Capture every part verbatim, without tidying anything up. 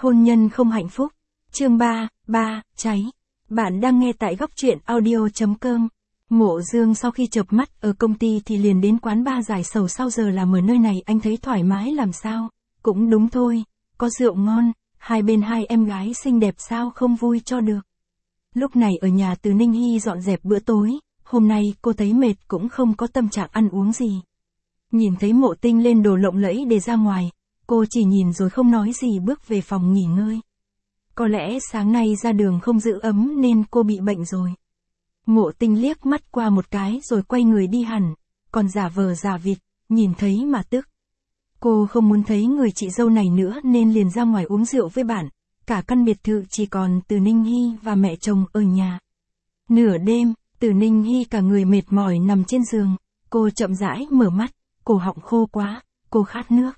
Hôn nhân không hạnh phúc. Chương ba, ba, cháy. Bạn đang nghe tại góc truyện audio chấm com. Mộ Dương sau khi chợp mắt ở công ty thì liền đến quán bar giải sầu, sau giờ làm ở nơi này anh thấy thoải mái làm sao. Cũng đúng thôi, có rượu ngon, hai bên hai em gái xinh đẹp sao không vui cho được. Lúc này ở nhà Từ Ninh Hy dọn dẹp bữa tối, hôm nay cô thấy mệt cũng không có tâm trạng ăn uống gì. Nhìn thấy Mộ Tinh lên đồ lộng lẫy để ra ngoài, cô chỉ nhìn rồi không nói gì bước về phòng nghỉ ngơi. Có lẽ sáng nay ra đường không giữ ấm nên cô bị bệnh rồi. Mộ Tinh liếc mắt qua một cái rồi quay người đi hẳn, còn giả vờ giả vịt, nhìn thấy mà tức. Cô không muốn thấy người chị dâu này nữa nên liền ra ngoài uống rượu với bạn, cả căn biệt thự chỉ còn Từ Ninh Hy và mẹ chồng ở nhà. Nửa đêm, Từ Ninh Hy cả người mệt mỏi nằm trên giường, cô chậm rãi mở mắt, cổ họng khô quá, cô khát nước.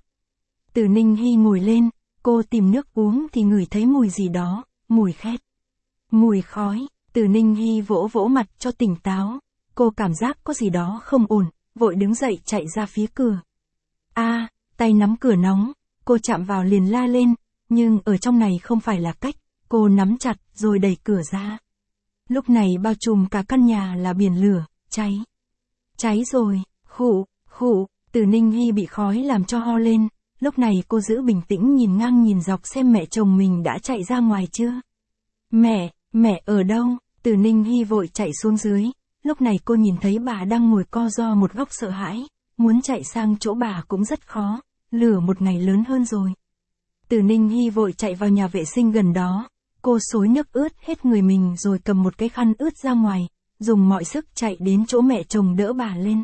Từ Ninh Hy ngồi lên, cô tìm nước uống thì ngửi thấy mùi gì đó, mùi khét. Mùi khói, Từ Ninh Hy vỗ vỗ mặt cho tỉnh táo, cô cảm giác có gì đó không ổn, vội đứng dậy chạy ra phía cửa. A, à, tay nắm cửa nóng, cô chạm vào liền la lên, nhưng ở trong này không phải là cách, cô nắm chặt rồi đẩy cửa ra. Lúc này bao trùm cả căn nhà là biển lửa, cháy. Cháy rồi, khụ, khụ, Từ Ninh Hy bị khói làm cho ho lên. Lúc này cô giữ bình tĩnh nhìn ngang nhìn dọc xem mẹ chồng mình đã chạy ra ngoài chưa. Mẹ, mẹ ở đâu? Từ Ninh Hy vội chạy xuống dưới. Lúc này cô nhìn thấy bà đang ngồi co ro một góc sợ hãi. Muốn chạy sang chỗ bà cũng rất khó. Lửa một ngày lớn hơn rồi. Từ Ninh Hy vội chạy vào nhà vệ sinh gần đó. Cô xối nước ướt hết người mình rồi cầm một cái khăn ướt ra ngoài. Dùng mọi sức chạy đến chỗ mẹ chồng đỡ bà lên.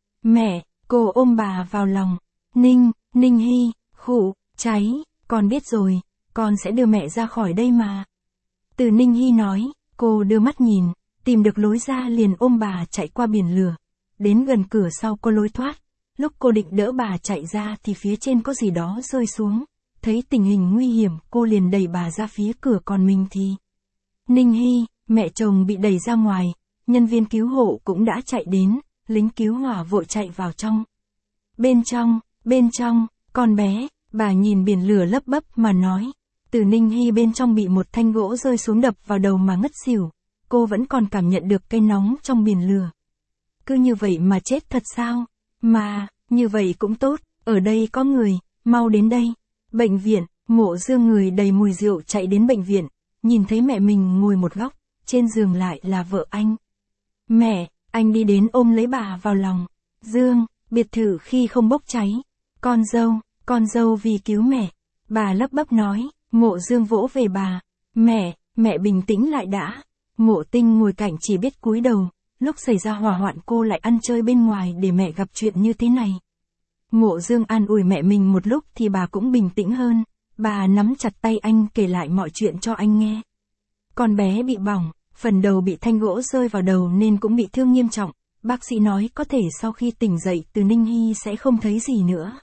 Mẹ, cô ôm bà vào lòng. Ninh, Ninh Hy, khụ, cháy, con biết rồi, con sẽ đưa mẹ ra khỏi đây mà. Từ Ninh Hy nói, cô đưa mắt nhìn, tìm được lối ra liền ôm bà chạy qua biển lửa. Đến gần cửa sau có lối thoát, lúc cô định đỡ bà chạy ra thì phía trên có gì đó rơi xuống. Thấy tình hình nguy hiểm cô liền đẩy bà ra phía cửa, còn mình thì... Ninh Hy, mẹ chồng bị đẩy ra ngoài, nhân viên cứu hộ cũng đã chạy đến, lính cứu hỏa vội chạy vào trong. Bên trong... Bên trong, con bé, bà nhìn biển lửa lấp bấp mà nói. Từ Ninh Hy bên trong bị một thanh gỗ rơi xuống đập vào đầu mà ngất xỉu. Cô vẫn còn cảm nhận được cái nóng trong biển lửa. Cứ như vậy mà chết thật sao? Mà, như vậy cũng tốt, ở đây có người, mau đến đây. Bệnh viện, Mộ Dương người đầy mùi rượu chạy đến bệnh viện, nhìn thấy mẹ mình ngồi một góc, trên giường lại là vợ anh. Mẹ, anh đi đến ôm lấy bà vào lòng. Dương, biệt thự khi không bốc cháy. Con dâu, con dâu vì cứu mẹ. Bà lắp bắp nói, Mộ Dương vỗ về bà. Mẹ, mẹ bình tĩnh lại đã. Mộ Tinh ngồi cạnh chỉ biết cúi đầu. Lúc xảy ra hỏa hoạn cô lại ăn chơi bên ngoài để mẹ gặp chuyện như thế này. Mộ Dương an ủi mẹ mình một lúc thì bà cũng bình tĩnh hơn. Bà nắm chặt tay anh kể lại mọi chuyện cho anh nghe. Con bé bị bỏng, phần đầu bị thanh gỗ rơi vào đầu nên cũng bị thương nghiêm trọng. Bác sĩ nói có thể sau khi tỉnh dậy Từ Ninh Hy sẽ không thấy gì nữa.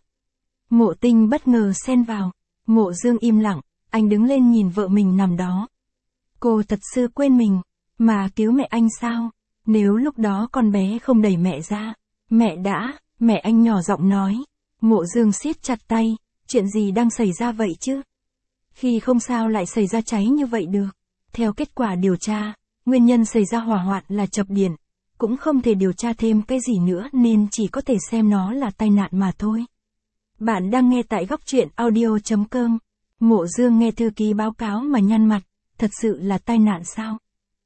Mộ Tinh bất ngờ xen vào. Mộ Dương im lặng, anh đứng lên nhìn vợ mình nằm đó. Cô thật sự quên mình, mà cứu mẹ anh sao? Nếu lúc đó con bé không đẩy mẹ ra, mẹ đã, mẹ anh nhỏ giọng nói. Mộ Dương siết chặt tay, chuyện gì đang xảy ra vậy chứ? Khi không sao lại xảy ra cháy như vậy được. Theo kết quả điều tra, nguyên nhân xảy ra hỏa hoạn là chập điện. Cũng không thể điều tra thêm cái gì nữa nên chỉ có thể xem nó là tai nạn mà thôi. Bạn đang nghe tại góc truyện audio chấm com. Mộ Dương nghe thư ký báo cáo mà nhăn mặt, thật sự là tai nạn sao?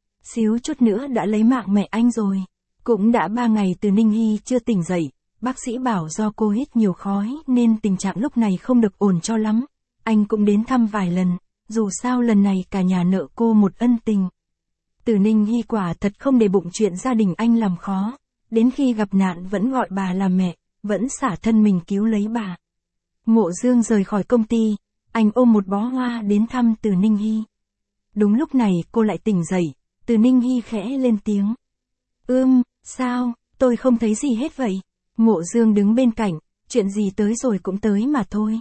Xíu chút nữa đã lấy mạng mẹ anh rồi. Cũng đã ba ngày Từ Ninh Hy chưa tỉnh dậy, bác sĩ bảo do cô hít nhiều khói nên tình trạng lúc này không được ổn cho lắm. Anh cũng đến thăm vài lần, dù sao lần này cả nhà nợ cô một ân tình. Từ Ninh Hy quả thật không để bụng chuyện gia đình anh làm khó, đến khi gặp nạn vẫn gọi bà là mẹ, vẫn xả thân mình cứu lấy bà. Mộ Dương rời khỏi công ty, anh ôm một bó hoa đến thăm Từ Ninh Hy. Đúng lúc này cô lại tỉnh dậy, Từ Ninh Hy khẽ lên tiếng. Ưm, sao, tôi không thấy gì hết vậy? Mộ Dương đứng bên cạnh, chuyện gì tới rồi cũng tới mà thôi.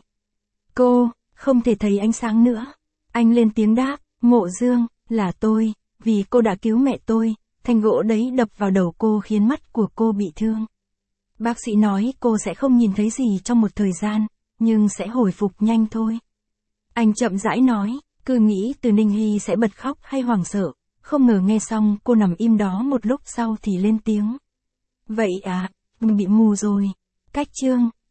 Cô, không thể thấy ánh sáng nữa. Anh lên tiếng đáp, Mộ Dương, là tôi, vì cô đã cứu mẹ tôi, thanh gỗ đấy đập vào đầu cô khiến mắt của cô bị thương. Bác sĩ nói cô sẽ không nhìn thấy gì trong một thời gian, nhưng sẽ hồi phục nhanh thôi. Anh chậm rãi nói, cứ nghĩ từ Ninh Hy sẽ bật khóc hay hoảng sợ, không ngờ nghe xong cô nằm im đó một lúc sau thì lên tiếng. Vậy à, mình bị mù rồi. Cách chương